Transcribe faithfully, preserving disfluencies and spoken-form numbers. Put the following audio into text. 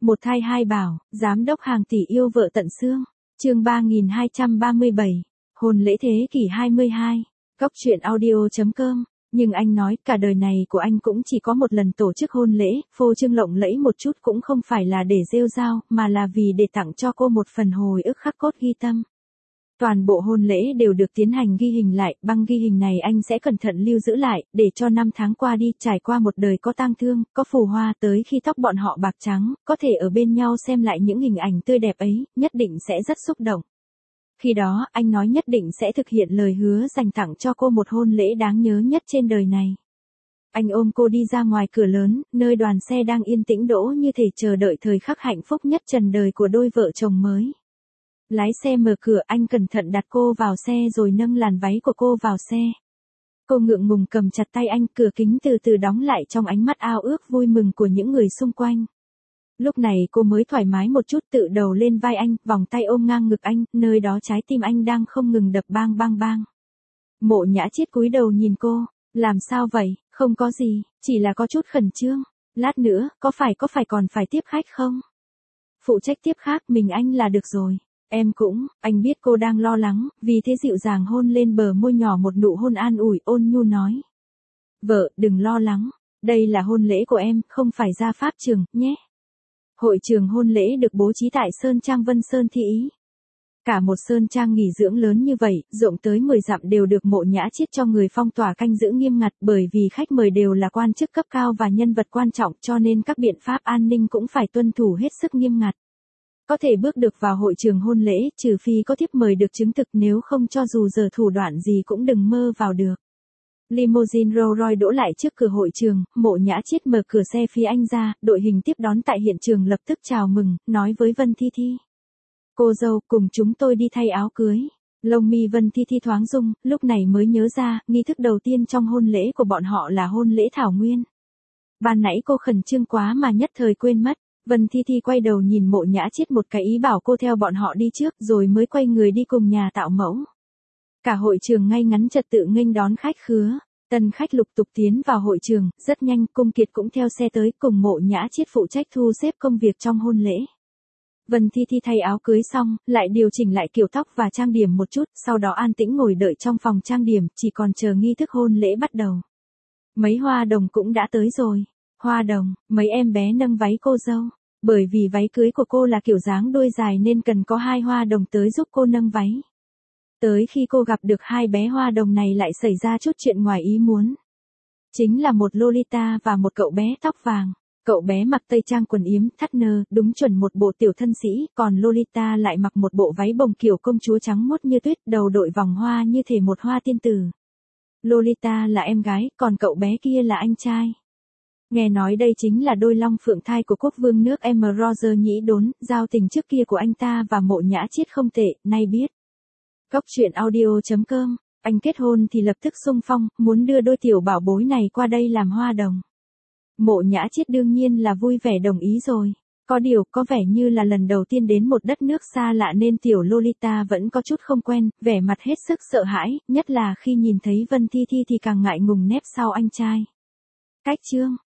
Một thai hai bảo, giám đốc hàng tỷ yêu vợ tận xương. Chương ba nghìn hai trăm ba mươi bảy. Hôn lễ thế kỷ hai mươi hai. Góc truyện audio chấm com. Nhưng anh nói cả đời này của anh cũng chỉ có một lần tổ chức hôn lễ, phô trương lộng lẫy một chút cũng không phải là để rêu rao, mà là vì để tặng cho cô một phần hồi ức khắc cốt ghi tâm. Toàn bộ hôn lễ đều được tiến hành ghi hình lại, băng ghi hình này anh sẽ cẩn thận lưu giữ lại, để cho năm tháng qua đi, trải qua một đời có tang thương, có phù hoa, tới khi tóc bọn họ bạc trắng, có thể ở bên nhau xem lại những hình ảnh tươi đẹp ấy, nhất định sẽ rất xúc động. Khi đó, anh nói nhất định sẽ thực hiện lời hứa dành tặng cho cô một hôn lễ đáng nhớ nhất trên đời này. Anh ôm cô đi ra ngoài cửa lớn, nơi đoàn xe đang yên tĩnh đỗ như thể chờ đợi thời khắc hạnh phúc nhất trần đời của đôi vợ chồng mới. Lái xe mở cửa, anh cẩn thận đặt cô vào xe rồi nâng làn váy của cô vào xe. Cô ngượng ngùng cầm chặt tay anh, cửa kính từ từ đóng lại trong ánh mắt ao ước vui mừng của những người xung quanh. Lúc này cô mới thoải mái một chút, tự đầu lên vai anh, vòng tay ôm ngang ngực anh, nơi đó trái tim anh đang không ngừng đập bang bang bang. Mộ Nhã Chiết cúi đầu nhìn cô, làm sao vậy? Không có gì, chỉ là có chút khẩn trương. Lát nữa, có phải có phải còn phải tiếp khách không? Phụ trách tiếp khác, mình anh là được rồi. Em cũng, anh biết cô đang lo lắng, vì thế dịu dàng hôn lên bờ môi nhỏ một nụ hôn an ủi, ôn nhu nói. Vợ, đừng lo lắng, đây là hôn lễ của em, không phải ra pháp trường, nhé. Hội trường hôn lễ được bố trí tại Sơn Trang Vân Sơn Thị Ý. Cả một sơn trang nghỉ dưỡng lớn như vậy, rộng tới mười dặm đều được Mộ Nhã Chiết cho người phong tỏa canh giữ nghiêm ngặt, bởi vì khách mời đều là quan chức cấp cao và nhân vật quan trọng, cho nên các biện pháp an ninh cũng phải tuân thủ hết sức nghiêm ngặt. Có thể bước được vào hội trường hôn lễ, trừ phi có thiếp mời được chứng thực, nếu không cho dù giờ thủ đoạn gì cũng đừng mơ vào được. Limousine Rolls Royce đỗ lại trước cửa hội trường, Mộ Nhã Chiết mở cửa xe phía anh ra, đội hình tiếp đón tại hiện trường lập tức chào mừng, nói với Vân Thi Thi. Cô dâu, cùng chúng tôi đi thay áo cưới. Lông mi Vân Thi Thi thoáng rung, lúc này mới nhớ ra, nghi thức đầu tiên trong hôn lễ của bọn họ là hôn lễ thảo nguyên. Ban nãy cô khẩn trương quá mà nhất thời quên mất. Vân Thi Thi quay đầu nhìn Mộ Nhã Chiết một cái ý bảo cô theo bọn họ đi trước, rồi mới quay người đi cùng nhà tạo mẫu. Cả hội trường ngay ngắn trật tự nghênh đón khách khứa, tân khách lục tục tiến vào hội trường, rất nhanh Cung Kiệt cũng theo xe tới, cùng Mộ Nhã Chiết phụ trách thu xếp công việc trong hôn lễ. Vân Thi Thi thay áo cưới xong, lại điều chỉnh lại kiểu tóc và trang điểm một chút, sau đó an tĩnh ngồi đợi trong phòng trang điểm, chỉ còn chờ nghi thức hôn lễ bắt đầu. Mấy hoa đồng cũng đã tới rồi. Hoa đồng, mấy em bé nâng váy cô dâu. Bởi vì váy cưới của cô là kiểu dáng đuôi dài nên cần có hai hoa đồng tới giúp cô nâng váy. Tới khi cô gặp được hai bé hoa đồng này lại xảy ra chút chuyện ngoài ý muốn. Chính là một Lolita và một cậu bé tóc vàng. Cậu bé mặc tây trang quần yếm, thắt nơ, đúng chuẩn một bộ tiểu thân sĩ, còn Lolita lại mặc một bộ váy bồng kiểu công chúa trắng muốt như tuyết, đầu đội vòng hoa như thể một hoa tiên tử. Lolita là em gái, còn cậu bé kia là anh trai. Nghe nói đây chính là đôi long phượng thai của quốc vương nước em Roger Nhĩ Đốn, giao tình trước kia của anh ta và Mộ Nhã Chiết không tệ, nay biết. Góc truyện audio chấm com, anh kết hôn thì lập tức xung phong, muốn đưa đôi tiểu bảo bối này qua đây làm hoa đồng. Mộ Nhã Chiết đương nhiên là vui vẻ đồng ý rồi. Có điều, có vẻ như là lần đầu tiên đến một đất nước xa lạ nên tiểu Lolita vẫn có chút không quen, vẻ mặt hết sức sợ hãi, nhất là khi nhìn thấy Vân Thi Thi thì càng ngại ngùng nép sau anh trai. Cách chương